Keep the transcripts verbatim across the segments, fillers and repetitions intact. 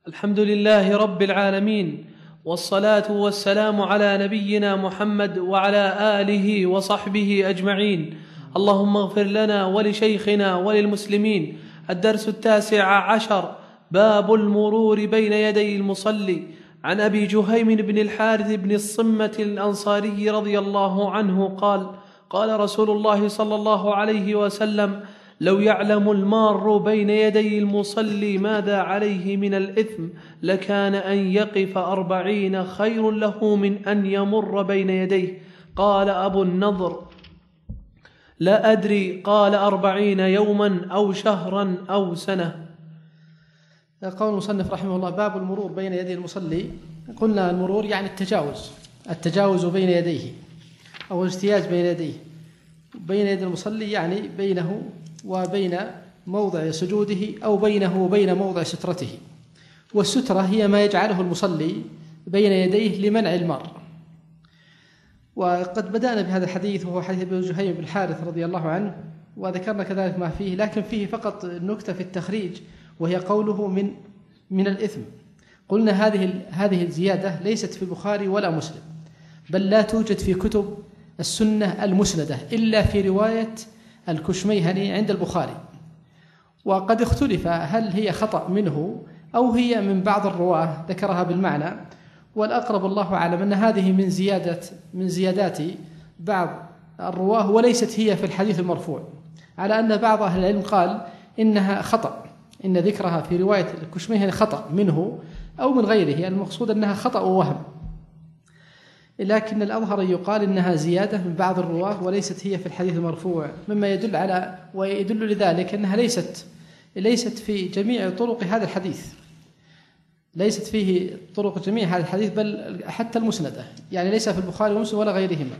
الحمد لله رب العالمين، والصلاة والسلام على نبينا محمد وعلى آله وصحبه أجمعين. اللهم اغفر لنا ولشيخنا وللمسلمين. الدرس التاسع عشر، باب المرور بين يدي المصلي. عن أبي جهيم بن الحارث بن الصمة الأنصاري رضي الله عنه قال: قال رسول الله صلى الله عليه وسلم: لو يعلم المار بين يدي المصلي ماذا عليه من الإثم لكان أن يقف أربعين خير له من أن يمر بين يديه. قال أبو النضر: لا أدري، قال أربعين يوما أو شهرا أو سنة. قول المصنف رحمه الله: باب المرور بين يدي المصلي. قلنا المرور يعني التجاوز التجاوز بين يديه أو الاجتياز بين يديه. بين يدي المصلي يعني بينه وبين موضع سجوده أو بينه وبين موضع سترته. والسترة هي ما يجعله المصلي بين يديه لمنع المار. وقد بدأنا بهذا الحديث وهو حديث أبي جهيم بن الحارث رضي الله عنه، وذكرنا كذلك ما فيه، لكن فيه فقط نكتة في التخريج وهي قوله من من الإثم. قلنا هذه هذه الزيادة ليست في البخاري ولا مسلم، بل لا توجد في كتب السنة المسندة إلا في رواية الكشميهني عند البخاري. وقد اختلف هل هي خطأ منه أو هي من بعض الرواه ذكرها بالمعنى، والأقرب الله أعلم أن هذه من زيادة من زيادات بعض الرواه وليست هي في الحديث المرفوع، على أن بعض أهل العلم قال إنها خطأ، إن ذكرها في رواية الكشميهني خطأ منه أو من غيره، المقصود أنها خطأ ووهم، لكن الأظهر يقال إنها زيادة من بعض الرواه وليست هي في الحديث المرفوع، مما يدل على ويدل لذلك أنها ليست ليست في جميع طرق هذا الحديث، ليست فيه طرق جميع هذا الحديث، بل حتى المسندة، يعني ليس في البخاري ومسلم ولا غيرهما.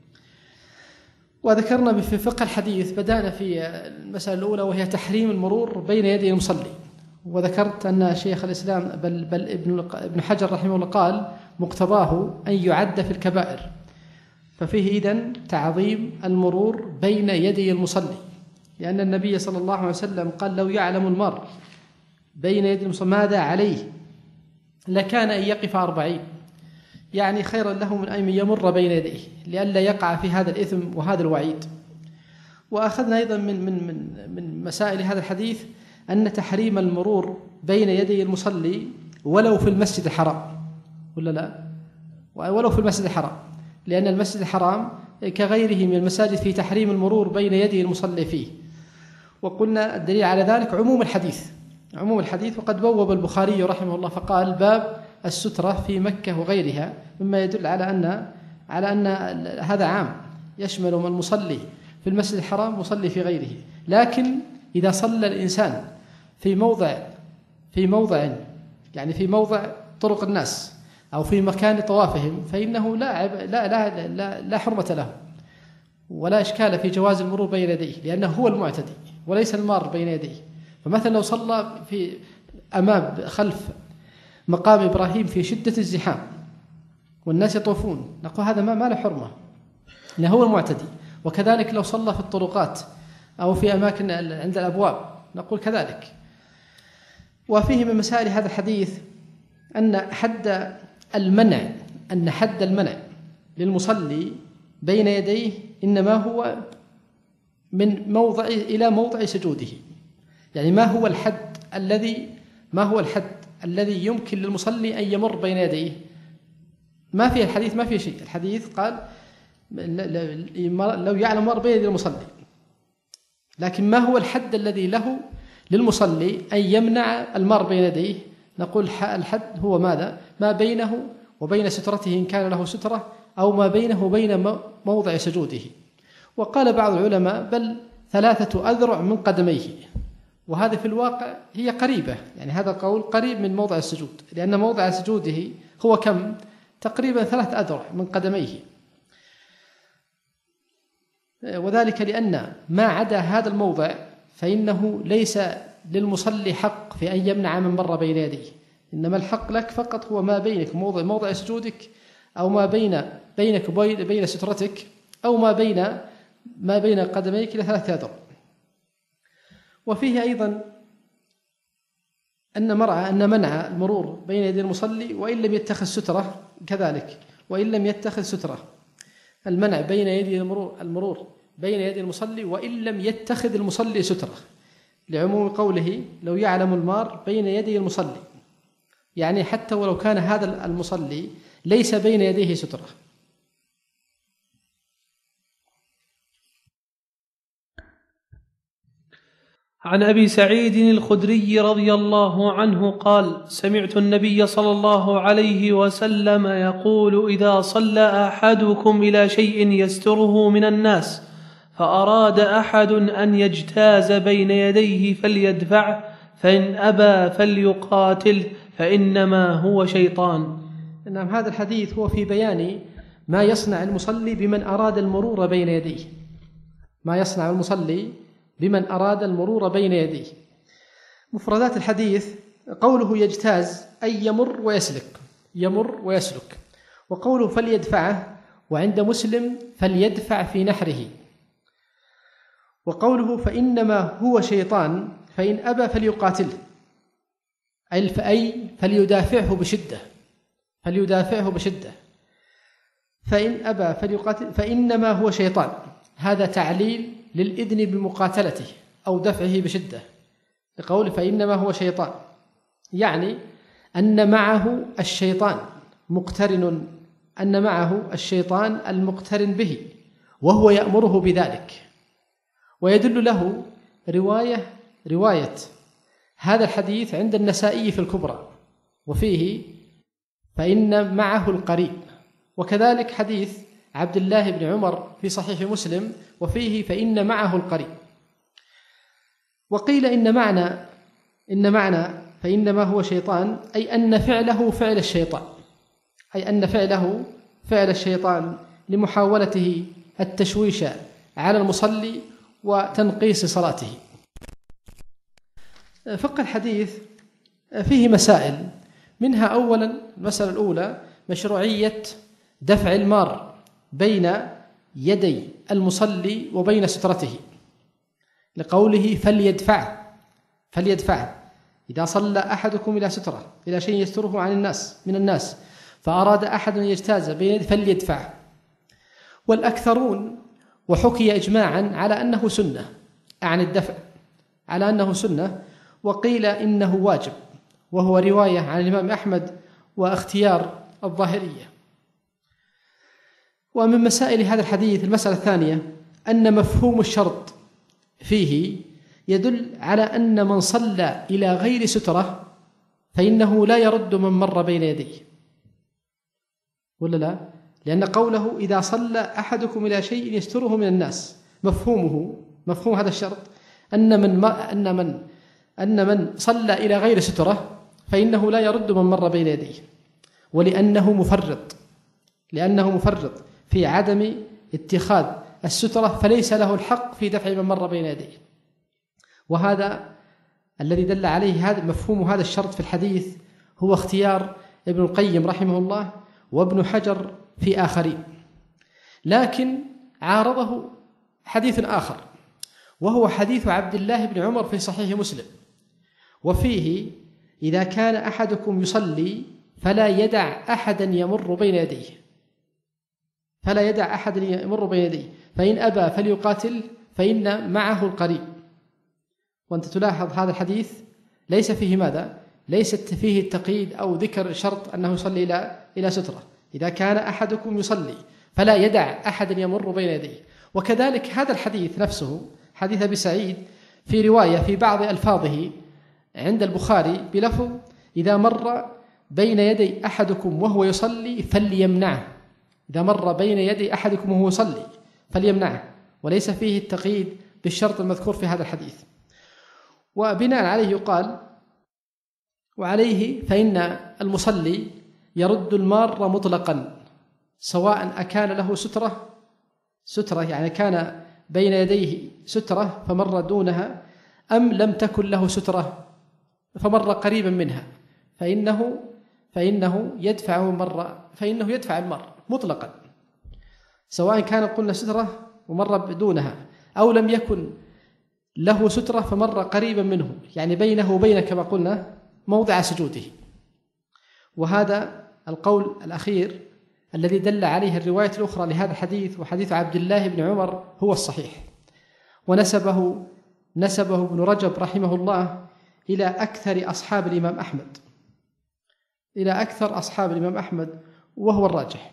وذكرنا في فقه الحديث بدأنا في المسألة الأولى وهي تحريم المرور بين يدي المصلي، وذكرت أن شيخ الإسلام بل, بل ابن حجر رحمه الله قال مقتضاه أن يعد في الكبائر، ففيه إذن تعظيم المرور بين يدي المصلي، لأن النبي صلى الله عليه وسلم قال: لو يعلم المار بين يدي المصلي ماذا عليه لكان أن يقف أربعين، يعني خيرا له من أن يمر بين يديه لئلا يقع في هذا الإثم وهذا الوعيد. وأخذنا أيضا من من من من مسائل هذا الحديث أن تحريم المرور بين يدي المصلي ولو في المسجد الحرام، ولا لا؟ ولو في المسجد الحرام، لأن المسجد الحرام كغيره من المساجد في تحريم المرور بين يدي المصلي فيه. وقلنا الدليل على ذلك عموم الحديث عموم الحديث وقد بوب البخاري رحمه الله فقال: باب السترة في مكة وغيرها، مما يدل على أن على أن هذا عام يشمل من المصلي في المسجد الحرام مصلي في غيره. لكن إذا صلى الإنسان في موضع في موضع يعني في موضع طرق الناس أو في مكان طوافهم فإنه لا عب لا لا لا, لا حرمة له ولا إشكال في جواز المرور بين يديه، لأنه هو المعتدي وليس المار بين يديه. فمثلا لو صلى في أمام خلف مقام إبراهيم في شدة الزحام والناس يطوفون، نقول هذا ما ما له حرمة لأنه هو المعتدي. وكذلك لو صلى في الطرقات أو في أماكن عند الأبواب نقول كذلك. وفيه من مسائل هذا الحديث أن حد المنع أن حد المنع للمصلي بين يديه إنما هو من موضع إلى موضع سجوده، يعني ما هو الحد الذي ما هو الحد الذي يمكن للمصلي أن يمر بين يديه. ما في الحديث ما في شيء، الحديث قال لو يعلم مر بين يدي المصلي، لكن ما هو الحد الذي له للمصلي أن يمنع المر بين يديه؟ نقول الحد هو ماذا؟ ما بينه وبين سترته إن كان له سترة، أو ما بينه وبين موضع سجوده. وقال بعض العلماء بل ثلاثة أذرع من قدميه، وهذا في الواقع هي قريبة، يعني هذا القول قريب من موضع السجود، لأن موضع سجوده هو كم؟ تقريبا ثلاث أذرع من قدميه، وذلك لأن ما عدا هذا الموضع فإنه ليس للمصلي حق في أن يمنع من مر بين يديه، إنما الحق لك فقط هو ما بينك موضع موضع سجودك، أو ما بين بينك وبين بين سترتك، أو ما بين ما بين قدميك إلى ثلاثة أذرع. وفيه أيضا أن مرعى أن منع المرور بين يدي المصلي وإن لم يتخذ سترة كذلك، وإن لم يتخذ سترة، المنع بين يدي المرور المرور بين يدي المصلي وإن لم يتخذ المصلي سترة، لعموم قوله لو يعلم المار بين يدي المصلي، يعني حتى ولو كان هذا المصلي ليس بين يديه سترة. عن أبي سعيد الخدري رضي الله عنه قال: سمعت النبي صلى الله عليه وسلم يقول: إذا صلى أحدكم إلى شيء يستره من الناس فأراد أحد أن يجتاز بين يديه فليدفعه، فإن أبى فليقاتله فإنما هو شيطان. نعم، هذا الحديث هو في بيان ما يصنع المصلي بمن أراد المرور بين يديه، ما يصنع المصلي بمن أراد المرور بين يديه. مفردات الحديث: قوله يجتاز أي يمر ويسلك، يمر ويسلك. وقوله فليدفعه، وعند مسلم فليدفع في نحره. وقوله فإنما هو شيطان، فإن أبى فليقاتله، أي فليدافعه بشدة، فليدافعه بشدة. فإن أبى فليقاتل، فإنما هو شيطان، هذا تعليل للإذن بمقاتلته أو دفعه بشدة، لقول فإنما هو شيطان، يعني أن معه الشيطان مقترن، أن معه الشيطان المقترن به وهو يأمره بذلك. ويدل له رواية رواية هذا الحديث عند النسائي في الكبرى، وفيه فإن معه القريب، وكذلك حديث عبد الله بن عمر في صحيح مسلم وفيه فإن معه القريب. وقيل إن معنى إن معنى فإنما هو شيطان أي أن فعله فعل الشيطان، أي أن فعله فعل الشيطان لمحاولته التشويش على المصلي وتنقيص صلاته. فقه الحديث فيه مسائل، منها أولا المسألة الأولى مشروعية دفع المار بين يدي المصلي وبين سترته، لقوله فليدفعه، فليدفعه إذا صلى أحدكم إلى سترة، إلى شيء يستره عن الناس من الناس، فأراد أحد أن يجتاز بين يديه فليدفعه. والأكثرون وحكي إجماعا على أنه سنة، عن الدفع على أنه سنة، وقيل إنه واجب، وهو رواية عن الإمام أحمد واختيار الظاهرية. ومن مسائل هذا الحديث المسألة الثانية أن مفهوم الشرط فيه يدل على أن من صلى إلى غير سترة فإنه لا يرد من مر بين يديه، ولا لا؟ لأن قوله إذا صلى أحدكم إلى شيء يستره من الناس، مفهومه مفهوم هذا الشرط أن من ما أن من أن من صلى إلى غير سترة فإنه لا يرد من مر بين يديه، ولأنه مفرط لأنه مفرط في عدم اتخاذ السترة، فليس له الحق في دفع من مر بين يديه. وهذا الذي دل عليه هذا مفهوم هذا الشرط في الحديث هو اختيار ابن القيم رحمه الله وابن حجر في آخرين. لكن عارضه حديث آخر، وهو حديث عبد الله بن عمر في صحيح مسلم، وفيه إذا كان أحدكم يصلي فلا يدع أحدا يمر بين يديه، فلا يدع أحدا يمر بين يديه، فإن أبى فليقاتل فإن معه القريب. وأنت تلاحظ هذا الحديث ليس فيه ماذا؟ ليست فيه التقييد أو ذكر شرط أنه يصلي إلى إلى سترة. إذا كان أحدكم يصلي فلا يدع أحدا يمر بين يديه. وكذلك هذا الحديث نفسه حديث أبي سعيد في رواية في بعض ألفاظه عند البخاري بلفظ إذا مر بين يدي أحدكم وهو يصلي فليمنعه، إذا مر بين يدي أحدكم وهو يصلي فليمنعه، وليس فيه التقييد بالشرط المذكور في هذا الحديث. وبناء عليه يقال وعليه فإن المصلي يرد المار مطلقا، سواء أكان له سترة سترة يعني كان بين يديه سترة فمر دونها، أم لم تكن له سترة فمر قريبا منها، فإنه فإنه يدفع مر فإنه يدفع المر مطلقا، سواء كان قلنا سترة ومر دونها، أو لم يكن له سترة فمر قريبا منه، يعني بينه وبين كما قلنا موضع سجوده. وهذا القول الأخير الذي دل عليه الرواية الأخرى لهذا الحديث وحديث عبد الله بن عمر هو الصحيح، ونسبه نسبه ابن رجب رحمه الله إلى أكثر أصحاب الإمام أحمد إلى أكثر أصحاب الإمام أحمد وهو الراجح،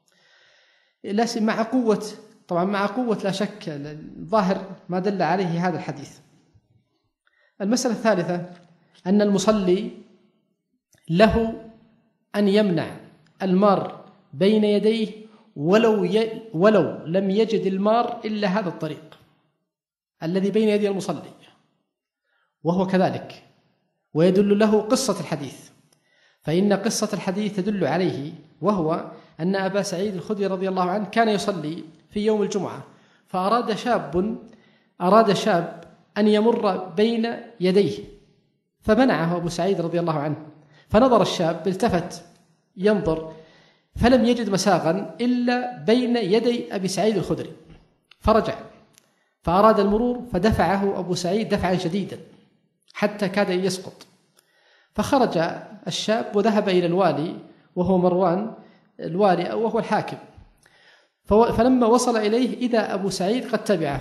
مع قوة طبعا مع قوة لا شك الظاهر ما دل عليه هذا الحديث. المسألة الثالثة أن المصلي له أن يمنع المار بين يديه ولو ي... ولو لم يجد المار إلا هذا الطريق الذي بين يدي المصلي، وهو كذلك. ويدل له قصة الحديث، فإن قصة الحديث تدل عليه، وهو أن أبا سعيد الخدري رضي الله عنه كان يصلي في يوم الجمعة، فأراد شاب أراد شاب أن يمر بين يديه، فمنعه أبو سعيد رضي الله عنه. فنظر الشاب، التفت ينظر، فلم يجد مساغا إلا بين يدي أبي سعيد الخدري، فرجع فأراد المرور، فدفعه أبو سعيد دفعا شديدا حتى كاد أن يسقط. فخرج الشاب وذهب إلى الوالي وهو مروان الوالي وهو الحاكم، فلما وصل إليه إذا أبو سعيد قد تبعه،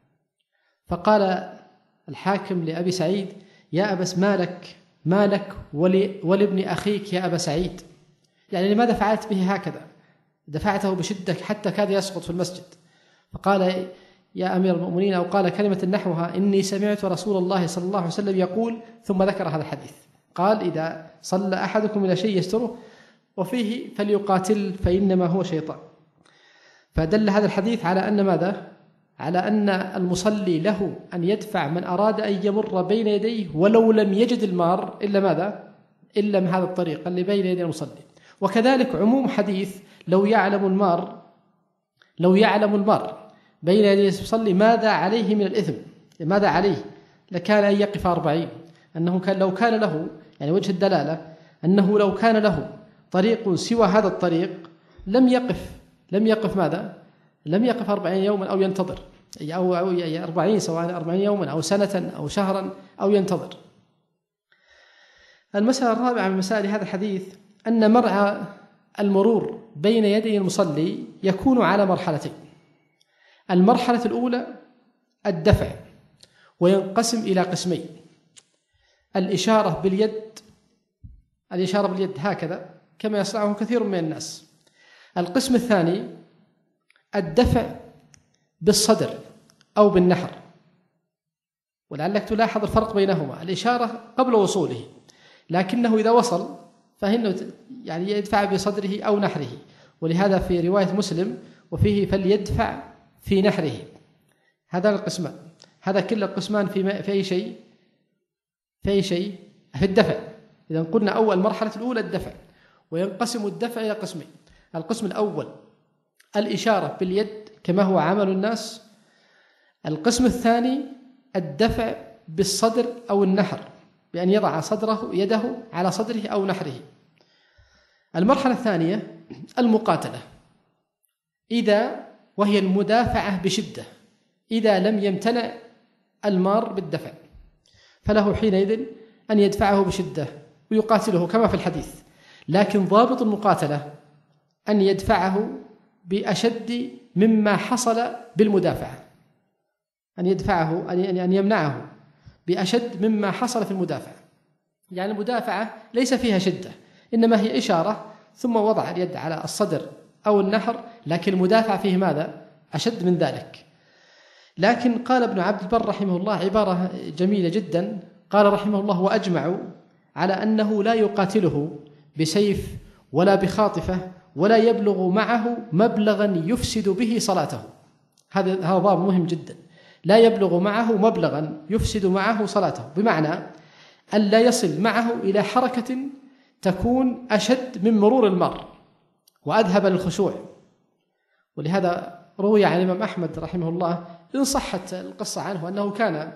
فقال الحاكم لأبي سعيد: يا أبس مالك مالك ولابن أخيك يا أبا سعيد، يعني لماذا فعلت به هكذا؟ دفعته بشدة حتى كاد يسقط في المسجد. فقال: يا أمير المؤمنين، أو قال كلمة نحوها: إني سمعت رسول الله صلى الله عليه وسلم يقول، ثم ذكر هذا الحديث. قال: إذا صلى أحدكم إلى شيء يستره وفيه فليقاتل فإنما هو شيطان. فدل هذا الحديث على أن ماذا؟ على أن المصلي له أن يدفع من أراد أن يمر بين يديه ولو لم يجد المار إلا ماذا؟ إلا من هذا الطريق اللي بين يدي المصلي. وكذلك عموم حديث لو يعلم المار لو يعلم المار بين يدي المصلي ماذا عليه من الإثم، ماذا عليه، لكان أن يقف أربعين. أنه كان لو كان له، يعني وجه الدلالة أنه لو كان له طريق سوى هذا الطريق لم يقف لم يقف ماذا؟ لم يقف أربعين يوما أو ينتظر، أو أربعين، سواء أربعين يوما أو سنة أو شهرا أو ينتظر. المسألة الرابعة من مسائل هذا الحديث أن مرعى المرور بين يدي المصلي يكون على مرحلتين. المرحلة الأولى الدفع، وينقسم إلى قسمين: الإشارة باليد الإشارة باليد هكذا كما يصنعه كثير من الناس. القسم الثاني الدفع بالصدر أو بالنحر، ولعلك تلاحظ الفرق بينهما. الإشارة قبل وصوله، لكنه إذا وصل فإنه يعني يدفع بصدره أو نحره، ولهذا في رواية مسلم وفيه فليدفع في نحره. هذا القسمان، هذا كل القسمان في في أي شيء في أي شيء في الدفع. إذا قلنا أول مرحلة الأولى الدفع، وينقسم الدفع إلى قسمين: القسم الأول الإشارة باليد كما هو عمل الناس. القسم الثاني الدفع بالصدر أو النحر، بأن يضع صدره يده على صدره أو نحره. المرحلة الثانية المقاتلة، إذا وهي المدافعة بشدة، إذا لم يمتنع المار بالدفع فله حينئذ أن يدفعه بشدة ويقاتله كما في الحديث. لكن ضابط المقاتلة أن يدفعه بأشد مما حصل بالمدافعة، أن يدفعه أن يمنعه بأشد مما حصل في المدافعة. يعني المدافعة ليس فيها شدة، إنما هي إشارة ثم وضع اليد على الصدر أو النحر، لكن المدافعة فيه ماذا؟ أشد من ذلك. لكن قال ابن عبد البر رحمه الله عبارة جميلة جدا، قال رحمه الله: وأجمعوا على أنه لا يقاتله بسيف ولا بخاطفة ولا يبلغ معه مبلغا يفسد به صلاته. هذا هذا باب مهم جدا، لا يبلغ معه مبلغا يفسد معه صلاته، بمعنى أن لا يصل معه إلى حركة تكون أشد من مرور المار وأذهب للخشوع. ولهذا روي عن الإمام أحمد رحمه الله إن صحت القصة عنه أنه كان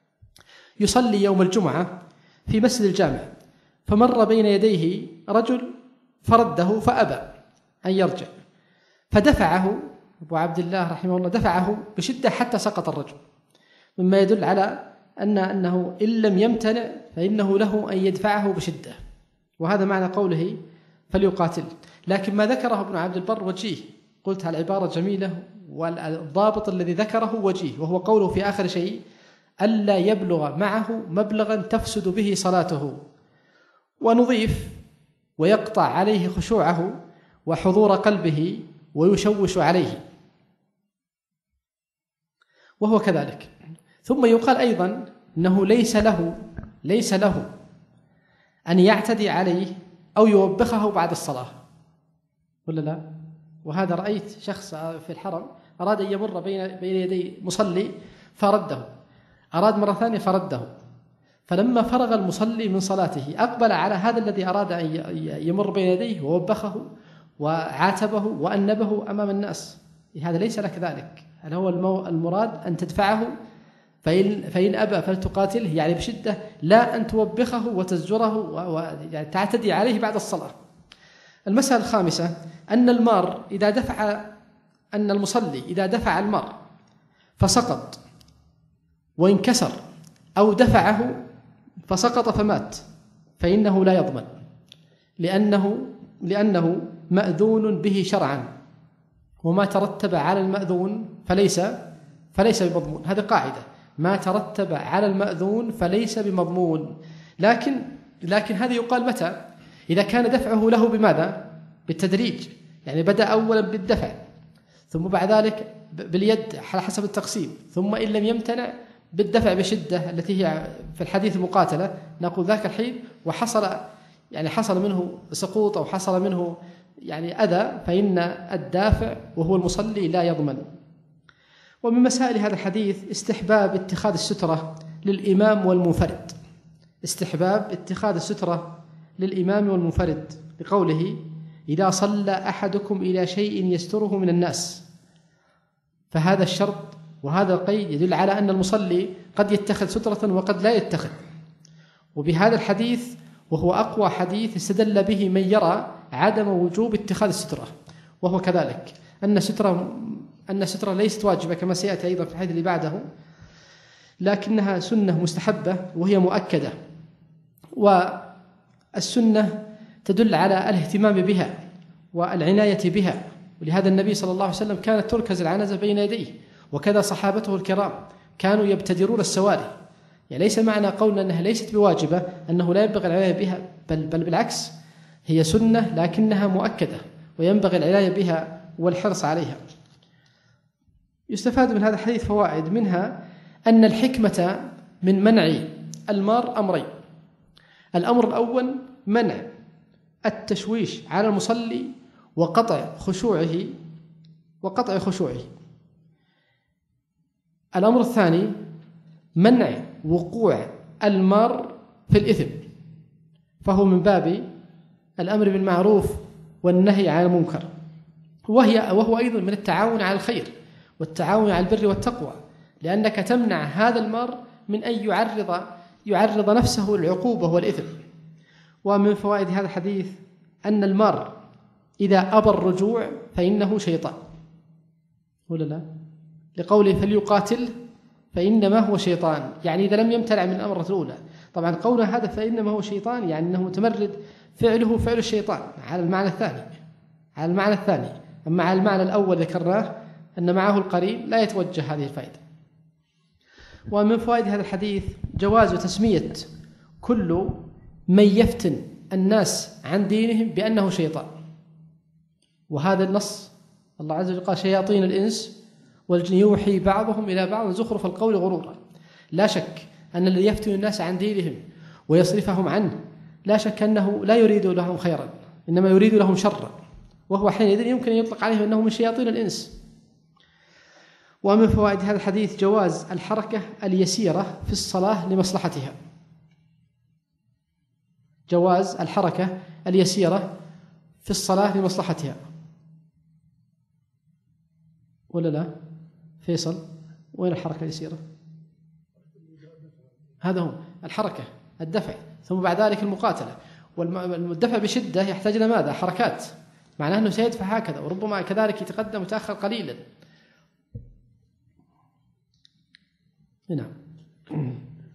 يصلي يوم الجمعة في مسجد الجامع، فمر بين يديه رجل فرده فأبى أن يرجع، فدفعه أبو عبد الله رحمه الله دفعه بشدة حتى سقط الرجل، مما يدل على أن أنه إن لم يمتنع فإنه له أن يدفعه بشدة، وهذا معنى قوله فليقاتل. لكن ما ذكره ابن عبد البر وجيه، قلت العبارة جميلة والضابط الذي ذكره وجيه، وهو قوله في آخر شيء ألا يبلغ معه مبلغا تفسد به صلاته، ونضيف ويقطع عليه خشوعه وحضور قلبه ويشوش عليه، وهو كذلك. ثم يقال أيضا أنه ليس له ليس له أن يعتدي عليه أو يوبخه بعد الصلاة، ولا لا؟ وهذا رأيت شخص في الحرم أراد أن يمر بين بين يدي مصلي فرده، أراد مرة ثانية فرده، فلما فرغ المصلي من صلاته أقبل على هذا الذي أراد أن يمر بين يديه ووبخه وعاتبه وأنبه أمام الناس. هذا ليس لك ذلك، هل هو المراد أن تدفعه فإن, فإن أبى فلتقاتله، يعني بشدة، لا أن توبخه وتزجره وتعتدي عليه بعد الصلاة. المسألة الخامسة أن المار إذا دفع أن المصلي إذا دفع المار فسقط وانكسر أو دفعه فسقط فمات فإنه لا يضمن، لأنه لأنه مأذون به شرعا، وما ترتب على المأذون فليس فليس بمضمون. هذه قاعدة، ما ترتب على المأذون فليس بمضمون. لكن لكن هذا يقال متى؟ إذا كان دفعه له بماذا؟ بالتدريج، يعني بدأ أولا بالدفع ثم بعد ذلك باليد على حسب التقسيم، ثم إن لم يمتنع بالدفع بشدة التي هي في الحديث المقاتلة، نقول ذاك الحين وحصل يعني حصل منه سقوط أو حصل منه يعني أذى، فإن الدافع وهو المصلي لا يضمن. ومن مسائل هذا الحديث استحباب اتخاذ السترة للإمام والمنفرد، استحباب اتخاذ السترة للإمام والمنفرد، بقوله إذا صلى أحدكم إلى شيء يستره من الناس، فهذا الشرط وهذا القيد يدل على أن المصلي قد يتخذ سترة وقد لا يتخذ. وبهذا الحديث وهو أقوى حديث استدل به من يرى عدم وجوب اتخاذ السترة، وهو كذلك أن السترة أن السترة ليست واجبة كما سيأتي أيضا في الحديث اللي بعده، لكنها سنة مستحبة وهي مؤكدة، والسنة تدل على الاهتمام بها والعناية بها، ولهذا النبي صلى الله عليه وسلم كانت تركز العنزة بين يديه، وكذا صحابته الكرام كانوا يبتدرون السواري. يعني ليس معنى قولنا أنها ليست بواجبة أنه لا ينبغي العناية بها، بل, بل بالعكس هي سنة لكنها مؤكدة وينبغي العناية بها والحرص عليها. يستفاد من هذا الحديث فوائد، منها أن الحكمة من منع المار أمرين. الأمر الأول منع التشويش على المصلي وقطع خشوعه وقطع خشوعه. الأمر الثاني منع وقوع المار في الإثم، فهو من باب الأمر بالمعروف والنهي عن المنكر، وهي وهو أيضا من التعاون على الخير والتعاون على البر والتقوى، لأنك تمنع هذا المار من أن يعرض يعرض نفسه للعقوبة والإثم. ومن فوائد هذا الحديث أن المار إذا أبى الرجوع فإنه شيطان، ولا لا؟ لقوله فليقاتل فإنما هو شيطان، يعني إذا لم يمتنع من الأمر الأولى. طبعا قولنا هذا فإنما هو شيطان يعني أنه متمرد فعله فعل الشيطان على المعنى الثاني على المعنى الثاني أما على المعنى الأول ذكرناه أن معه القرين لا يتوجه هذه الفائدة. ومن فوائد هذا الحديث جواز تسمية كل من يفتن الناس عن دينهم بأنه شيطان، وهذا النص الله عز وجل قال شياطين الإنس والجن يوحي بعضهم إلى بعض زخرف القول غرورا. لا شك أن الذي يفتن الناس عن دينهم ويصرفهم عنه لا شك أنه لا يريد لهم خيرا، إنما يريد لهم شرا، وهو حينئذ يمكن أن يطلق عليه أنه من شياطين الإنس. ومن فوائد هذا الحديث جواز الحركة اليسيرة في الصلاة لمصلحتها، جواز الحركة اليسيرة في الصلاة لمصلحتها، ولا لا؟ فيصل وين الحركة اليسيرة؟ هذا هو الحركة الدفع، ثم بعد ذلك المقاتلة. والدفع بشدة يحتاج إلى ماذا؟ حركات، معناه أنه سيدفع هكذا وربما كذلك يتقدم وتأخر قليلا. نعم.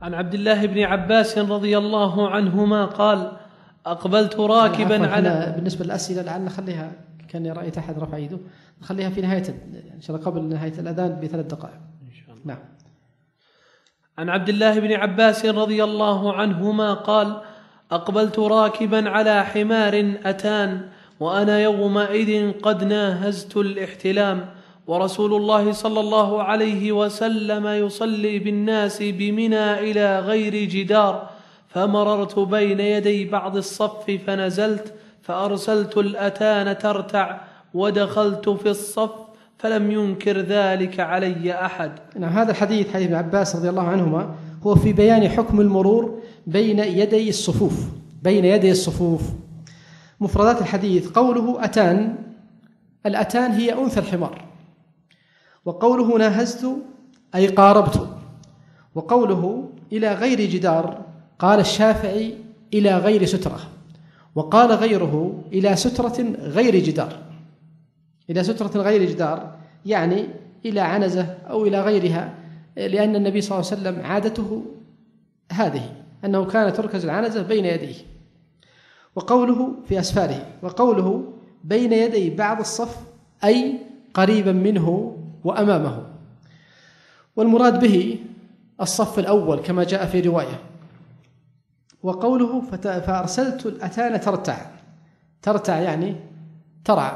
عن عبد الله بن عباس رضي الله عنهما قال أقبلت راكبا على بالنسبة للأسئلة لعل نخليها، كان رأيت أحد رفع يده، نخليها في نهاية إن شاء الله قبل نهاية الأذان بثلاث دقائق إن شاء الله. نعم. عن عبد الله بن عباس رضي الله عنهما قال أقبلت راكبا على حمار أتان وأنا يومئذ قد ناهزت الاحتلام ورسول الله صلى الله عليه وسلم يصلي بالناس بمنى إلى غير جدار، فمررت بين يدي بعض الصف فنزلت فأرسلت الأتان ترتع ودخلت في الصف فلم ينكر ذلك علي أحد. نعم. هذا الحديث حديث ابن عباس رضي الله عنهما هو في بيان حكم المرور بين يدي الصفوف بين يدي الصفوف. مفردات الحديث: قوله أتان، الأتان هي أنثى الحمار، وقوله ناهزت أي قاربت، وقوله إلى غير جدار قال الشافعي إلى غير سترة، وقال غيره إلى سترة غير جدار، إلى سترة غير جدار يعني إلى عنزة أو إلى غيرها، لأن النبي صلى الله عليه وسلم عادته هذه أنه كان تركز العنزة بين يديه. وقوله في أسفاره، وقوله بين يدي بعض الصف أي قريبا منه وأمامه، والمراد به الصف الأول كما جاء في رواية. وقوله فأرسلت الأتان ترتع، ترتع يعني ترعى،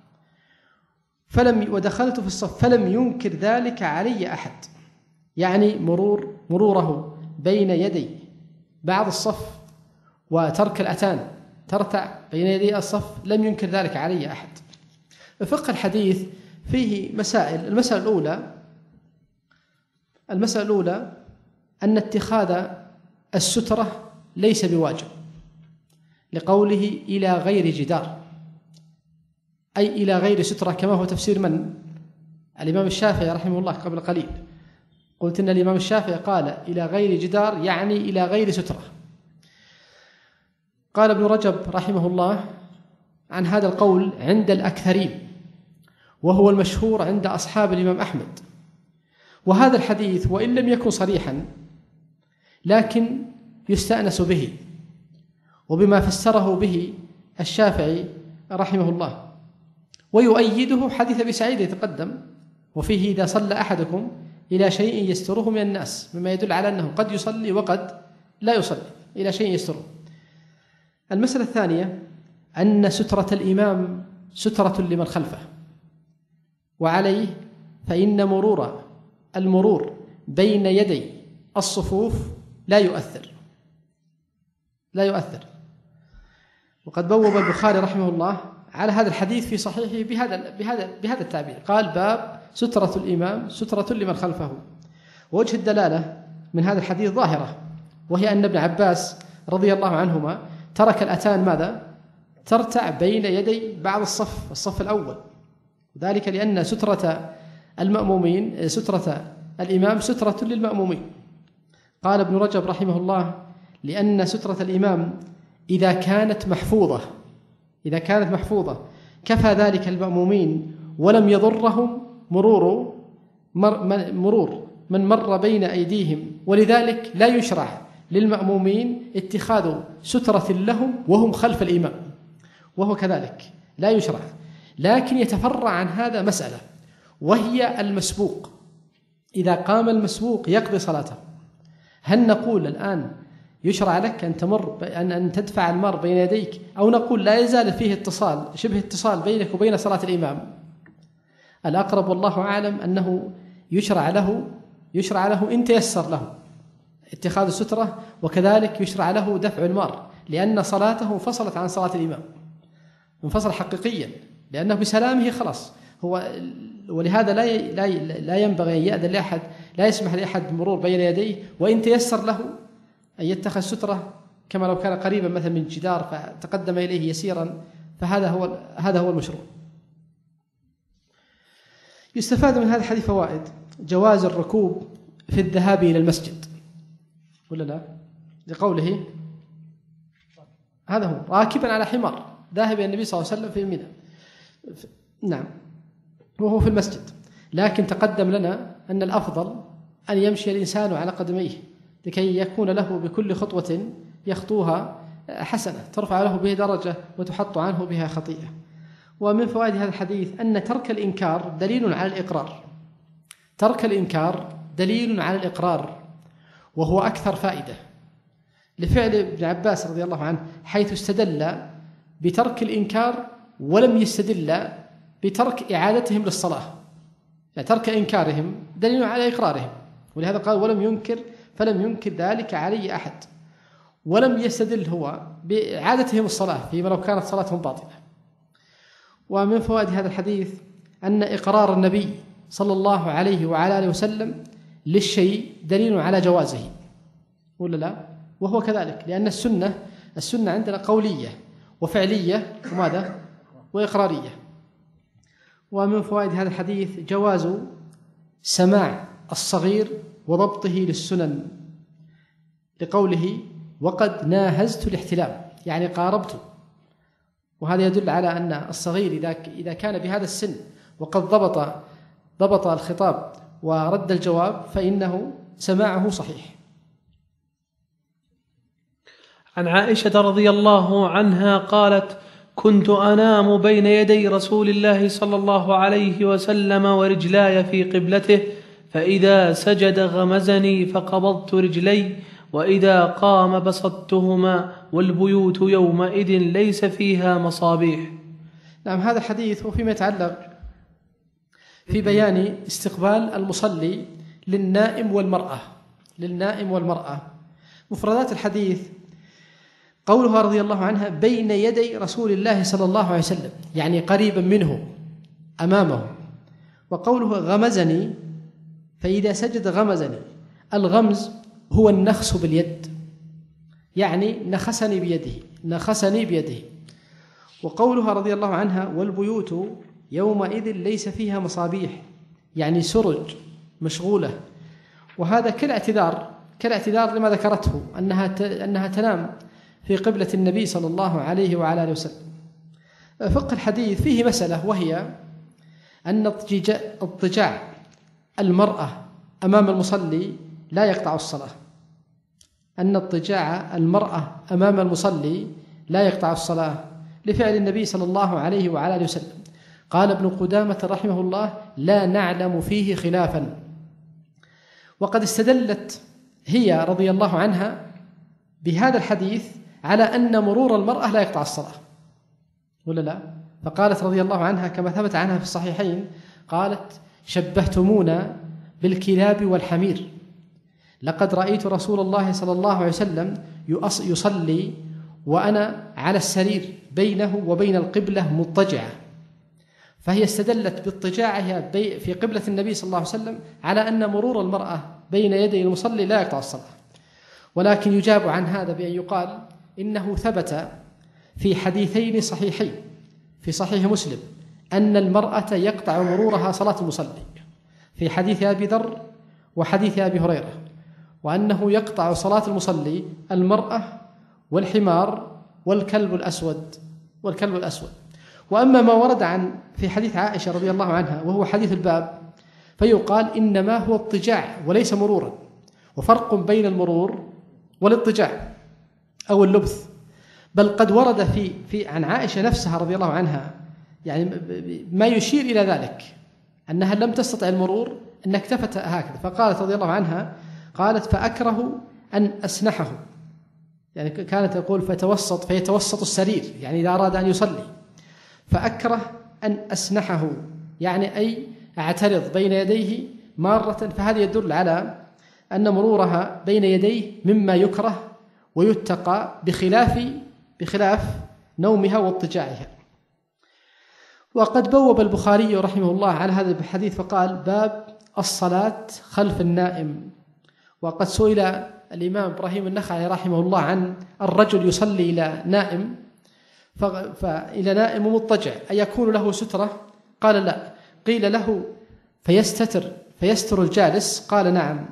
فلم ودخلت في الصف فلم ينكر ذلك علي أحد، يعني مرور مروره بين يدي بعض الصف وترك الأتان ترتع بين يدي الصف لم ينكر ذلك علي أحد. فقه الحديث فيه مسائل. المسألة الأولى المسألة الأولى أن اتخاذ السترة ليس بواجب، لقوله إلى غير جدار أي إلى غير سترة، كما هو تفسير من؟ الإمام الشافعي رحمه الله قبل قليل. قلت إن الإمام الشافعي قال إلى غير جدار يعني إلى غير سترة. قال ابن رجب رحمه الله عن هذا القول عند الأكثرين، وهو المشهور عند أصحاب الإمام أحمد. وهذا الحديث وإن لم يكن صريحا لكن يستأنس به وبما فسره به الشافعي رحمه الله، ويؤيده حديث أبي سعيد يتقدم وفيه إذا صلى أحدكم إلى شيء يستره من الناس، مما يدل على أنه قد يصلي وقد لا يصلي إلى شيء يستره. المسألة الثانية أن سترة الإمام سترة لمن خلفه، وعليه فإن مرور المرور بين يدي الصفوف لا يؤثر لا يؤثر وقد بوب البخاري رحمه الله على هذا الحديث في صحيحه بهذا بهذا بهذا التعبير، قال باب سترة الإمام سترة لمن خلفه. ووجه الدلالة من هذا الحديث ظاهرة، وهي أن ابن عباس رضي الله عنهما ترك الأتان ماذا؟ ترتع بين يدي بعض الصف الصف الأول، وذلك لأن سترة المأمومين سترة الإمام سترة للمأمومين. قال ابن رجب رحمه الله لأن سترة الإمام إذا كانت محفوظة إذا كانت محفوظة كفى ذلك المأمومين ولم يضرهم مرور مر مرور من مر بين أيديهم، ولذلك لا يشرع للمأمومين اتخاذ سترة لهم وهم خلف الإمام، وهو كذلك لا يشرع. لكن يتفرع عن هذا مسألة، وهي المسبوق. إذا قام المسبوق يقضي صلاته، هل نقول الآن يشرع لك أن تمر أن أن تدفع المار بين يديك، أو نقول لا يزال فيه اتصال شبه اتصال بينك وبين صلاة الإمام؟ الأقرب والله أعلم أنه يشرع له يشرع له إن تيسر له اتخاذ السترة، وكذلك يشرع له دفع المار، لأن صلاته انفصلت عن صلاة الإمام، انفصل حقيقيا، لأنه بسلامه خلاص هو. ولهذا لا لا لا ينبغي أن يأذن لأحد، لا يسمح لأحد مرور بين يديه، وإن تيسر له أن يتخذ سترة كما لو كان قريبا مثلا من جدار فتقدم إليه يسيرا، فهذا هو هذا هو المشروع. يستفاد من هذا الحديث فوائد: جواز الركوب في الذهاب إلى المسجد، ولا لا؟ لقوله هذا هو راكبا على حمار ذاهب إلى النبي صلى الله عليه وسلم في منى، نعم، وهو في المسجد. لكن تقدم لنا أن الأفضل أن يمشي الإنسان على قدميه لكي يكون له بكل خطوة يخطوها حسنة ترفع له به درجة وتحط عنه بها خطيئة. ومن فوائد هذا الحديث أن ترك الإنكار دليل على الإقرار، ترك الإنكار دليل على الإقرار، وهو أكثر فائدة لفعل ابن عباس رضي الله عنه، حيث استدل بترك الإنكار ولم يستدل بترك إعادتهم للصلاة. يعني ترك إنكارهم دليل على إقرارهم، ولهذا قال ولم ينكر فلم ينكر ذلك علي أحد، ولم يستدل هو بإعادتهم الصلاة فيما لو كانت صلاتهم باطلة. ومن فوائد هذا الحديث أن إقرار النبي صلى الله عليه وعلى آله وسلم للشيء دليل على جوازه، ولا لا؟ وهو كذلك، لأن السنة السنة عندنا قولية وفعلية وماذا؟ وإقرارية. ومن فوائد هذا الحديث جواز سماع الصغير وضبطه للسنن، لقوله وقد ناهزت الاحتلام، يعني قاربت. وهذا يدل على أن الصغير إذا إذا كان بهذا السن وقد ضبط ضبط الخطاب ورد الجواب فإنه سماعه صحيح. عن عائشة رضي الله عنها قالت: كنت أنام بين يدي رسول الله صلى الله عليه وسلم ورجلاي في قبلته، فإذا سجد غمزني فقبضت رجلي، وإذا قام بسطتهما، والبيوت يومئذ ليس فيها مصابيح. نعم، هذا الحديث وفيما يتعلق في بيان استقبال المصلي للنائم والمرأة للنائم والمرأة مفردات الحديث قولها رضي الله عنها بين يدي رسول الله صلى الله عليه وسلم، يعني قريبا منه أمامه. وقوله غمزني، فإذا سجد غمزني، الغمز هو النخس باليد، يعني نخسني بيده نخسني بيده. وقولها رضي الله عنها والبيوت يومئذ ليس فيها مصابيح، يعني سرج مشغولة. وهذا كالاعتذار كالاعتذار لما ذكرته أنها أنها تنام في قبلة النبي صلى الله عليه وعلى آله وسلم. فقه الحديث فيه مسألة، وهي أن اضطجاع المرأة أمام المصلي لا يقطع الصلاة أن اضطجاع المرأة أمام المصلي لا يقطع الصلاة لفعل النبي صلى الله عليه وعلى آله وسلم. قال ابن قدامة رحمه الله: لا نعلم فيه خلافا. وقد استدلت هي رضي الله عنها بهذا الحديث على أن مرور المرأة لا يقطع الصلاة، ولا لا؟ فقالت رضي الله عنها كما ثبت عنها في الصحيحين، قالت: شبهتمونا بالكلاب والحمير، لقد رأيت رسول الله صلى الله عليه وسلم يصلي وأنا على السرير بينه وبين القبلة مضطجعة. فهي استدلت باضطجاعها في قبلة النبي صلى الله عليه وسلم على أن مرور المرأة بين يدي المصلي لا يقطع الصلاة. ولكن يجاب عن هذا بأن يقال إنه ثبت في حديثين صحيحين في صحيح مسلم أن المرأة يقطع مرورها صلاة المصلي، في حديث أبي ذر وحديث أبي هريرة، وأنه يقطع صلاة المصلي المرأة والحمار والكلب الأسود والكلب الأسود. وأما ما ورد عن في حديث عائشة رضي الله عنها وهو حديث الباب، فيقال إنما هو اضطجاع وليس مرورا، وفرق بين المرور والاضطجاع أو اللبث. بل قد ورد في في عن عائشة نفسها رضي الله عنها يعني ما يشير إلى ذلك، أنها لم تستطع المرور، أن اكتفت هكذا. فقالت رضي الله عنها، قالت: فأكره أن أسنحه، يعني كانت تقول فتوسط فيتوسط السرير، يعني إذا أراد أن يصلي، فأكره أن أسنحه، يعني أي أعترض بين يديه مارة. فهذا يدل على أن مرورها بين يديه مما يكره ويتقى بخلاف بخلاف نومها واضطجاعها. وقد بوب البخاري رحمه الله على هذا الحديث فقال: باب الصلاة خلف النائم. وقد سئل الإمام إبراهيم النخعي رحمه الله عن الرجل يصلي إلى نائم فإلى نائم مضطجع أيكون له سترة؟ قال: لا. قيل له: فيستتر فيستر الجالس؟ قال: نعم.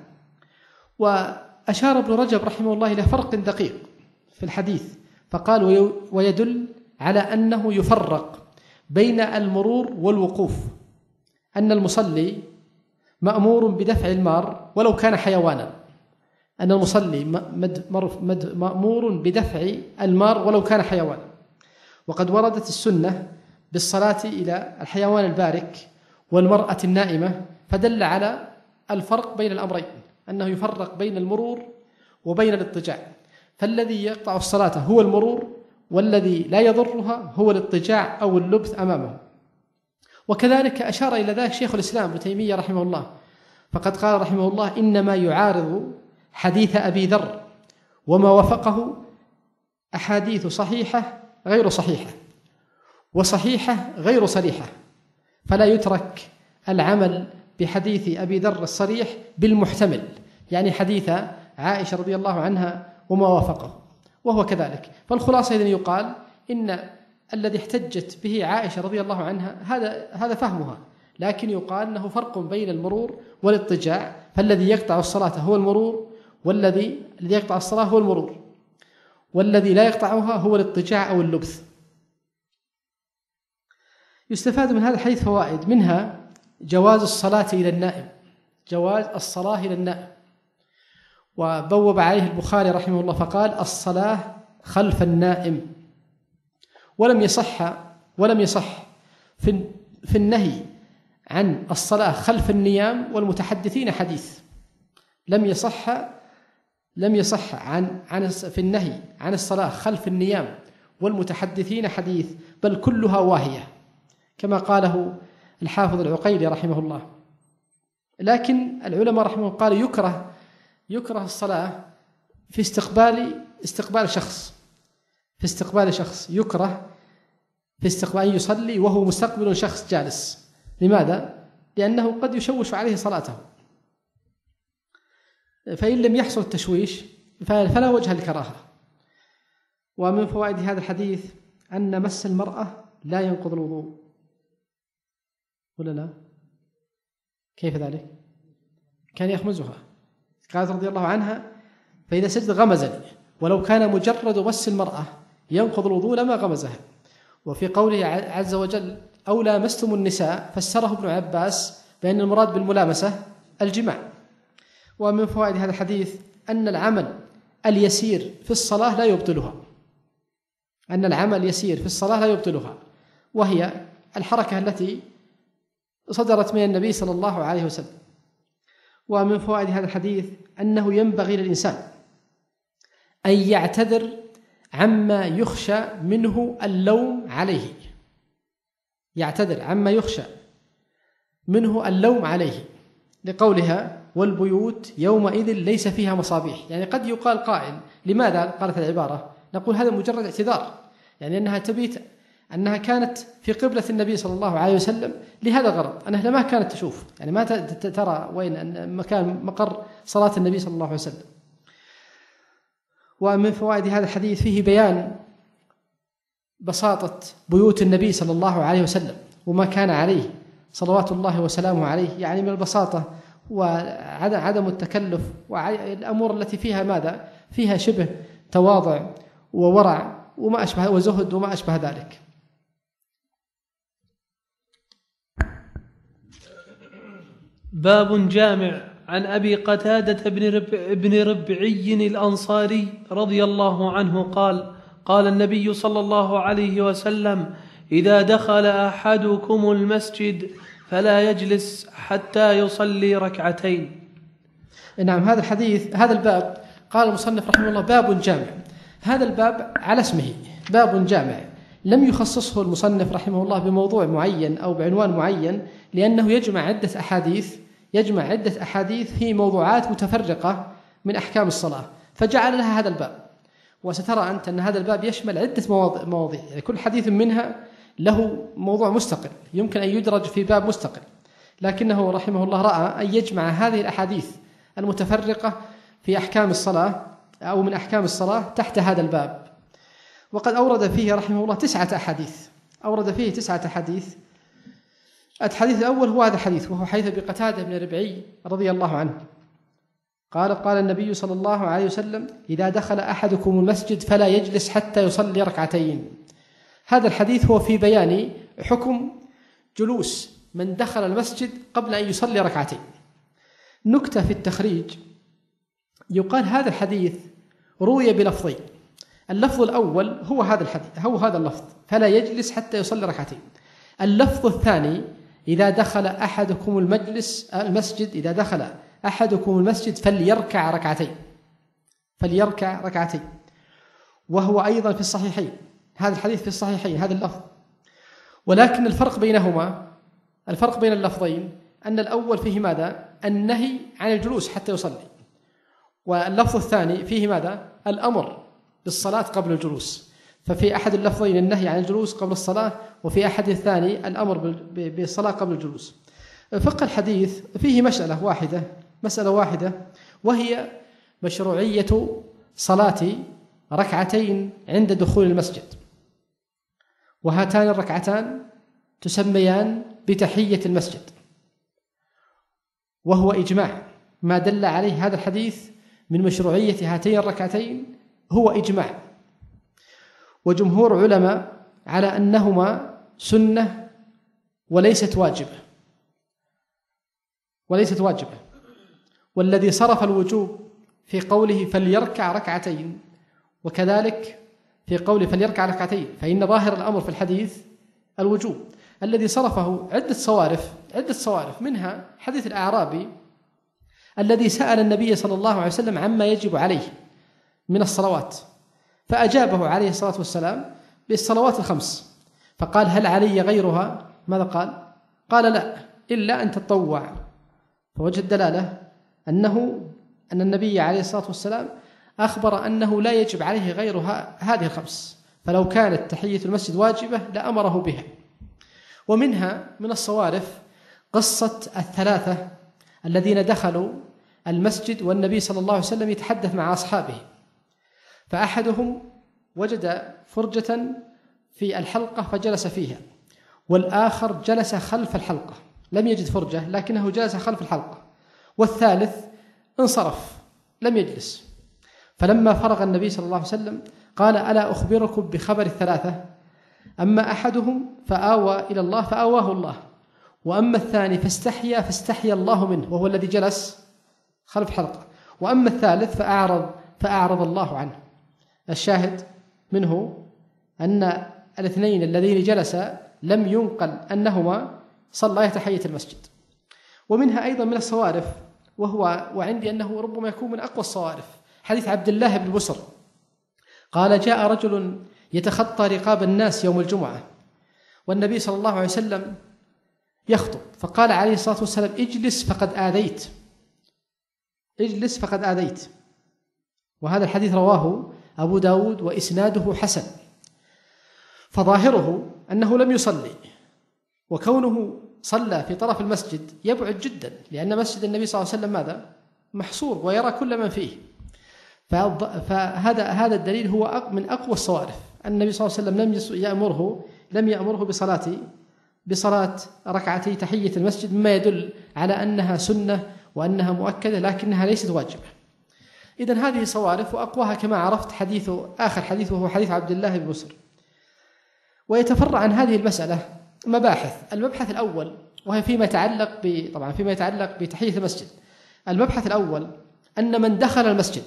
وأشار ابن رجب رحمه الله إلى فرق دقيق في الحديث، فقال: ويدل على أنه يفرق بين المرور والوقوف، أن المصلي مأمور بدفع المار ولو كان حيوانا، أن المصلي مأمور بدفع المار ولو كان حيوانا. وقد وردت السنة بالصلاة إلى الحيوان البارك والمرأة النائمة، فدل على الفرق بين الأمرين، أنه يفرق بين المرور وبين الاضطجاع، فالذي يقطع الصلاة هو المرور، والذي لا يضرها هو الاضطجاع أو اللبث أمامه. وكذلك أشار إلى ذلك شيخ الإسلام ابن تيمية رحمه الله، فقد قال رحمه الله: إنما يعارض حديث أبي ذر وما وافقه أحاديث صحيحة غير صحيحة، وصحيحة غير صريحة، فلا يترك العمل بحديث أبي ذر الصريح بالمحتمل، يعني حديث عائشة رضي الله عنها وما وافقه، وهو كذلك. فالخلاصة إذن يقال إن الذي احتجت به عائشة رضي الله عنها هذا هذا فهمها، لكن يقال أنه فرق بين المرور والاضطجاع، فالذي يقطع الصلاة هو المرور، والذي الذي يقطع الصلاة هو المرور، والذي لا يقطعها هو الاضطجاع أو اللبث. يستفاد من هذا الحديث فوائد، منها جواز الصلاة إلى النائم، جواز الصلاة إلى النائم، وبوب عليه البخاري رحمه الله فقال: الصلاة خلف النائم. ولم يصح ولم يصح في في النهي عن الصلاة خلف النيام والمتحدثين حديث، لم يصح لم يصح عن عن في النهي عن الصلاة خلف النيام والمتحدثين حديث، بل كلها واهية، كما قاله الحافظ العقيلي رحمه الله. لكن العلماء رحمه الله قالوا يكره يكره الصلاة في استقبال استقبال شخص في استقبال شخص يكره في استقبال أن يصلي وهو مستقبل شخص جالس. لماذا؟ لأنه قد يشوش عليه صلاته، فإن لم يحصل التشويش فلا وجه الكراهة. ومن فوائد هذا الحديث أن مس المرأة لا ينقض الوضوء، ولا لا؟ كيف ذلك؟ كان يخمزها، قالت رضي الله عنها: فإذا سجد غمزني، ولو كان مجرد مس المرأة ينقض الوضوء لما غمزها. وفي قوله عز وجل: أو لامستم النساء، فسره ابن عباس بأن المراد بالملامسة الجماع. ومن فوائد هذا الحديث أن العمل اليسير في الصلاة لا يبطلها، أن العمل اليسير في الصلاة لا يبطلها، وهي الحركة التي صدرت من النبي صلى الله عليه وسلم. ومن فوائد هذا الحديث أنه ينبغي للإنسان أن يعتذر عما يخشى منه اللوم عليه، يعتذر عما يخشى منه اللوم عليه، لقولها: والبيوت يومئذ ليس فيها مصابيح. يعني قد يقال قائل: لماذا قالت العبارة؟ نقول هذا مجرد اعتذار، يعني أنها تبيت أنها كانت في قبلة النبي صلى الله عليه وسلم لهذا الغرض، أنها ما كانت تشوف، يعني ما ترى وين مكان مقر صلاة النبي صلى الله عليه وسلم. ومن فوائد هذا الحديث فيه بيان بساطة بيوت النبي صلى الله عليه وسلم وما كان عليه صلوات الله وسلامه عليه، يعني من البساطة وعدم التكلف، والأمور التي فيها ماذا؟ فيها شبه تواضع وورع وما أشبه وزهد وما أشبه ذلك. باب جامع عن أبي قتادة بن, رب بن ربعي الأنصاري رضي الله عنه قال: قال النبي صلى الله عليه وسلم: إذا دخل أحدكم المسجد فلا يجلس حتى يصلي ركعتين. نعم، هذا الحديث هذا الباب قال المصنف رحمه الله: باب جامع. هذا الباب على اسمه باب جامع، لم يخصصه المصنف رحمه الله بموضوع معين أو بعنوان معين، لأنه يجمع عدة أحاديث يجمع عدة أحاديث في موضوعات متفرقة من أحكام الصلاة، فجعل لها هذا الباب. وسترى أنت أن هذا الباب يشمل عدة مواضيع، يعني كل حديث منها له موضوع مستقل يمكن أن يدرج في باب مستقل، لكنه رحمه الله رأى أن يجمع هذه الأحاديث المتفرقة في أحكام الصلاة أو من أحكام الصلاة تحت هذا الباب. وقد أورد فيه رحمه الله تسعة أحاديث أورد فيه تسعة أحاديث. الحديث الأول هو هذا الحديث، وهو حديث أبي قتادة بن ربعي رضي الله عنه قال: قال النبي صلى الله عليه وسلم: إذا دخل أحدكم المسجد فلا يجلس حتى يصلي ركعتين. هذا الحديث هو في بيان حكم جلوس من دخل المسجد قبل أن يصلي ركعتين. نكتة في التخريج يقال هذا الحديث روي بلفظين. اللفظ الأول هو هذا الحديث، هو هذا اللفظ، فلا يجلس حتى يصلي ركعتين. اللفظ الثاني: إذا دخل أحدكم المجلس المسجد إذا دخل أحدكم المسجد فليركع ركعتين فليركع ركعتين وهو أيضا في الصحيحين. هذا الحديث في الصحيحين، هذا اللفظ. ولكن الفرق بينهما، الفرق بين اللفظين أن الأول فيه ماذا؟ النهي عن الجلوس حتى يصلي، واللفظ الثاني فيه ماذا؟ الأمر بالصلاة قبل الجلوس. ففي أحد اللفظين النهي عن الجلوس قبل الصلاة، وفي أحد الثاني الأمر بالصلاة قبل الجلوس. فقه الحديث فيه مسألة واحدة مسألة واحدة وهي مشروعية صلاة ركعتين عند دخول المسجد، وهاتان الركعتان تسميان بتحية المسجد، وهو إجماع. ما دل عليه هذا الحديث من مشروعية هاتين الركعتين هو إجماع، وجمهور علماء على أنهما سنة وليست واجبة وليست واجبة والذي صرف الوجوب في قوله فليركع ركعتين، وكذلك في قوله فليركع ركعتين، فإن ظاهر الأمر في الحديث الوجوب. الذي صرفه عدة صوارف عدة صوارف منها حديث الأعرابي الذي سأل النبي صلى الله عليه وسلم عما يجب عليه من الصلوات، فأجابه عليه الصلاة والسلام بالصلوات الخمس، فقال هل علي غيرها؟ ماذا قال؟ قال لا، إلا أن تطوع. فوجه الدلالة أنه أن النبي عليه الصلاة والسلام أخبر أنه لا يجب عليه غيرها هذه الخمس، فلو كانت تحية المسجد واجبة لأمره بها. ومنها من الصوارف قصة الثلاثة الذين دخلوا المسجد والنبي صلى الله عليه وسلم يتحدث مع أصحابه، فأحدهم وجد فرجة في الحلقة فجلس فيها، والآخر جلس خلف الحلقة لم يجد فرجة لكنه جلس خلف الحلقة، والثالث انصرف لم يجلس. فلما فرغ النبي صلى الله عليه وسلم قال ألا أخبركم بخبر الثلاثة؟ أما أحدهم فآوى إلى الله فآواه الله، وأما الثاني فاستحيا فاستحيا الله منه وهو الذي جلس خلف حلقة، وأما الثالث فأعرض فأعرض الله عنه. الشاهد منه أن الاثنين الذين جلسا لم ينقل أنهما صلى تحية المسجد. ومنها أيضا من الصوارف، وهو وعندي أنه ربما يكون من أقوى الصوارف، حديث عبد الله بن بسر قال جاء رجل يتخطى رقاب الناس يوم الجمعة والنبي صلى الله عليه وسلم يخطب، فقال عليه الصلاة والسلام اجلس فقد آذيت اجلس فقد آذيت. وهذا الحديث رواه أبو داود وإسناده حسن. فظاهره أنه لم يصلي، وكونه صلى في طرف المسجد يبعد جدا، لأن مسجد النبي صلى الله عليه وسلم ماذا؟ محصور ويرى كل من فيه. فهذا هذا الدليل هو من أقوى الصوارف. النبي صلى الله عليه وسلم لم يأمره لم يأمره بصلاة بصلاة ركعتي تحية المسجد، مما يدل على أنها سنة وأنها مؤكدة لكنها ليست واجبة. إذن هذه صوارف، وأقواها كما عرفت حديث آخر حديث وهو حديث عبد الله بن بسر. ويتفرع عن هذه المسألة مباحث. المبحث الأول وهي فيما يتعلق ب طبعا فيما يتعلق بتحية المسجد. المبحث الأول أن من دخل المسجد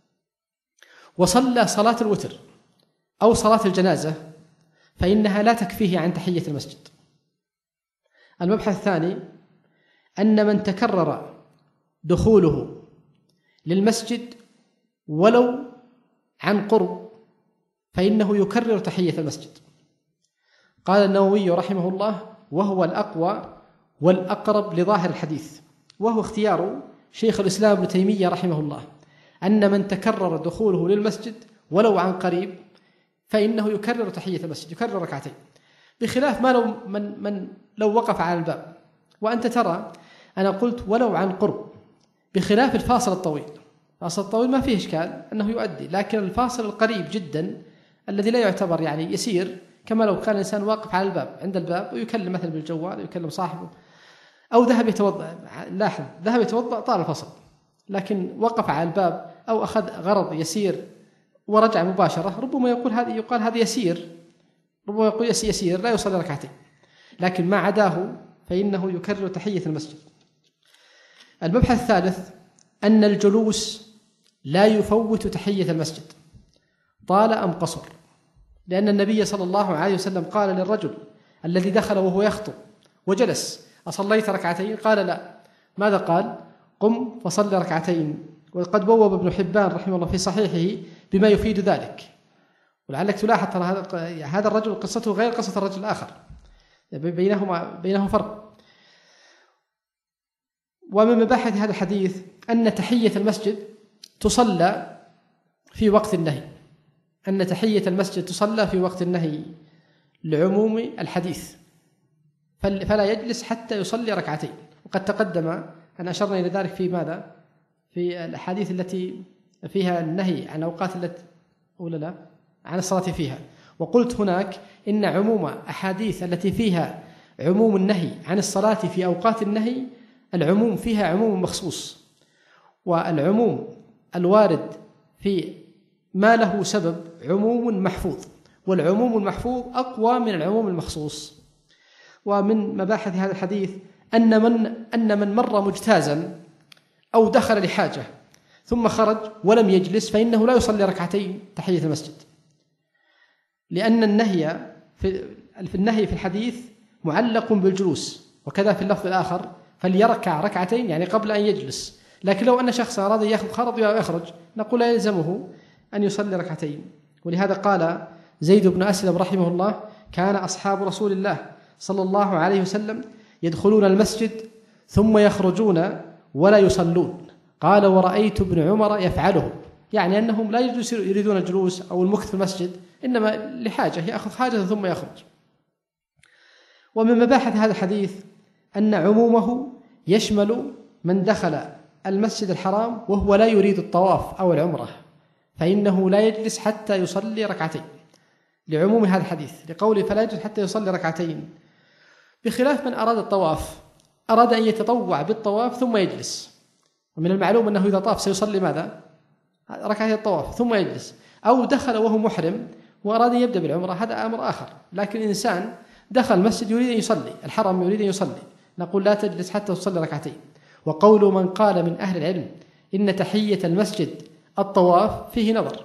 وصلى صلاة الوتر أو صلاة الجنازة فإنها لا تكفيه عن تحية المسجد. المبحث الثاني أن من تكرر دخوله للمسجد ولو عن قرب فإنه يكرر تحية المسجد. قال النووي رحمه الله وهو الأقوى والأقرب لظاهر الحديث، وهو اختيار شيخ الإسلام ابن تيمية رحمه الله، أن من تكرر دخوله للمسجد ولو عن قريب فإنه يكرر تحية المسجد، يكرر ركعتين، بخلاف ما لو من, من لو وقف على الباب. وأنت ترى أنا قلت ولو عن قرب، بخلاف الفاصل الطويل. الفاصل الطويل ما فيه إشكال أنه يؤدي، لكن الفاصل القريب جدا الذي لا يعتبر يعني يسير، كما لو كان الإنسان واقف على الباب عند الباب ويكلم مثلا بالجوال ويكلم صاحبه، أو ذهب يتوضأ، لاحظ ذهب يتوضأ طال الفصل، لكن وقف على الباب أو أخذ غرض يسير ورجع مباشرة، ربما يقول هذا يقال هذا يسير، ربما يقول يسير لا يصلي ركعتين، لكن ما عداه فإنه يكرر تحية المسجد. المبحث الثالث أن الجلوس لا يفوت تحية المسجد طال أم قصر، لأن النبي صلى الله عليه وسلم قال للرجل الذي دخل وهو يخطب وجلس: أصليت ركعتين؟ قال: لا. ماذا قال؟ قم فصل ركعتين. وقد بوب ابن حبان رحمه الله في صحيحه بما يفيد ذلك. ولعلك تلاحظ ترى هذا الرجل قصته غير قصة الرجل الآخر، بينهما بينهم فرق. ومن مباحث هذا الحديث أن تحية المسجد تصلى في وقت النهي، أن تحية المسجد تصلى في وقت النهي لعموم الحديث، فلا يجلس حتى يصلي ركعتين. وقد تقدم أن أشرنا إلى ذلك في ماذا؟ في الأحاديث التي فيها النهي عن أوقات التي أولا لا عن الصلاة فيها. وقلت هناك إن عموم أحاديث التي فيها عموم النهي عن الصلاة في أوقات النهي، العموم فيها عموم مخصوص، والعموم الوارد في ما له سبب عموم محفوظ، والعموم المحفوظ أقوى من العموم المخصوص. ومن مباحث هذا الحديث أن من أن من مر مجتازا أو دخل لحاجة ثم خرج ولم يجلس فإنه لا يصلي ركعتين تحية المسجد، لأن النهي في النهي في الحديث معلق بالجلوس، وكذا في اللفظ الآخر فليركع ركعتين يعني قبل أن يجلس. لكن لو أن شخص أراد يأخذ خرج ويخرج نقول لا يلزمه أن يصلي ركعتين. ولهذا قال زيد بن أسلم رحمه الله: كان أصحاب رسول الله صلى الله عليه وسلم يدخلون المسجد ثم يخرجون ولا يصلون. قال: ورأيت ابن عمر يفعله، يعني أنهم لا يريدون الجلوس أو المكث في المسجد، إنما لحاجة يأخذ حاجة ثم يخرج. ومن مباحث هذا الحديث أن عمومه يشمل من دخل المسجد الحرام وهو لا يريد الطواف أو العمرة، فإنه لا يجلس حتى يصلي ركعتين، لعموم هذا الحديث، لقوله فلا يجلس حتى يصلي ركعتين، بخلاف من أراد الطواف، أراد أن يتطوع بالطواف ثم يجلس. ومن المعلوم أنه إذا طاف سيصلي ماذا؟ ركعتي الطواف ثم يجلس. أو دخل وهو محرم وأراد أن يبدأ بالعمرة، هذا أمر آخر. لكن إنسان دخل المسجد يريد أن يصلي، الحرم يريد أن يصلي، نقول لا تجلس حتى تصلي ركعتين. وقول من قال من أهل العلم إن تحية المسجد الطواف فيه نظر.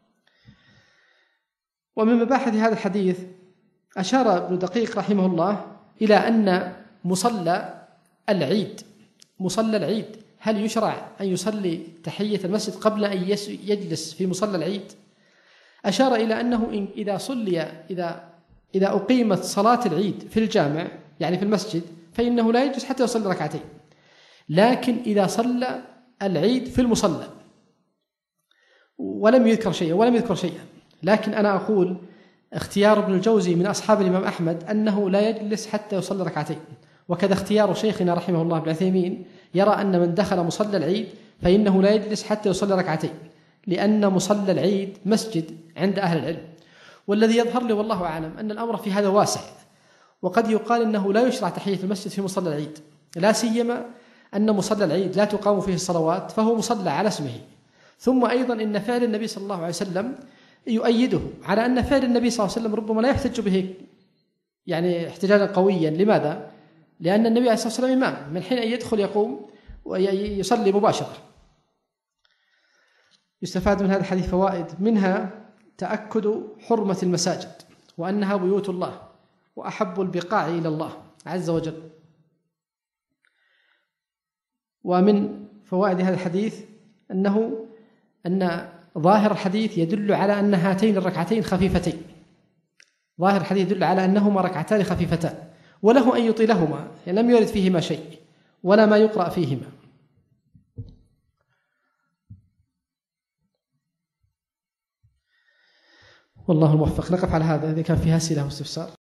ومن مباحث هذا الحديث أشار ابن دقيق رحمه الله إلى أن مصلى العيد مصلى العيد هل يشرع أن يصلي تحية المسجد قبل أن يجلس في مصلى العيد؟ أشار إلى أنه إذا صلي إذا إذا أقيمت صلاة العيد في الجامع يعني في المسجد فإنه لا يجلس حتى يصلي ركعتين. لكن إذا صلى العيد في المصلى ولم يذكر شيئا ولم يذكر شيئا لكن أنا أقول اختيار ابن الجوزي من أصحاب الإمام أحمد أنه لا يجلس حتى يصلي ركعتين، وكذا اختيار شيخنا رحمه الله ابن عثيمين يرى أن من دخل مصلى العيد فإنه لا يجلس حتى يصلي ركعتين، لأن مصلى العيد مسجد عند أهل العلم. والذي يظهر لي والله أعلم أن الأمر في هذا واسع، وقد يقال أنه لا يشرع تحية المسجد في مصلى العيد، لا سيما أن مصلى العيد لا تقام فيه الصلوات فهو مصلى على اسمه. ثم أيضا إن فعل النبي صلى الله عليه وسلم يؤيده على أن فعل النبي صلى الله عليه وسلم ربما لا يحتج به يعني احتجاجا قويا. لماذا؟ لأن النبي عليه الصلاة والسلام إمام، من حين أن يدخل يقوم ويصلي مباشرة. يستفاد من هذا الحديث فوائد، منها تأكد حرمة المساجد وأنها بيوت الله وأحب البقاع إلى الله عز وجل. ومن فوائد هذا الحديث أنه أن ظاهر الحديث يدل على أن هاتين الركعتين خفيفتين، ظاهر الحديث يدل على أنهما ركعتان خفيفتان، وله أن يطيلهما، يعني لم يرد فيهما شيء ولا ما يقرأ فيهما. والله الموفق. نقف على هذا إذا كان فيها أسئلة واستفسار.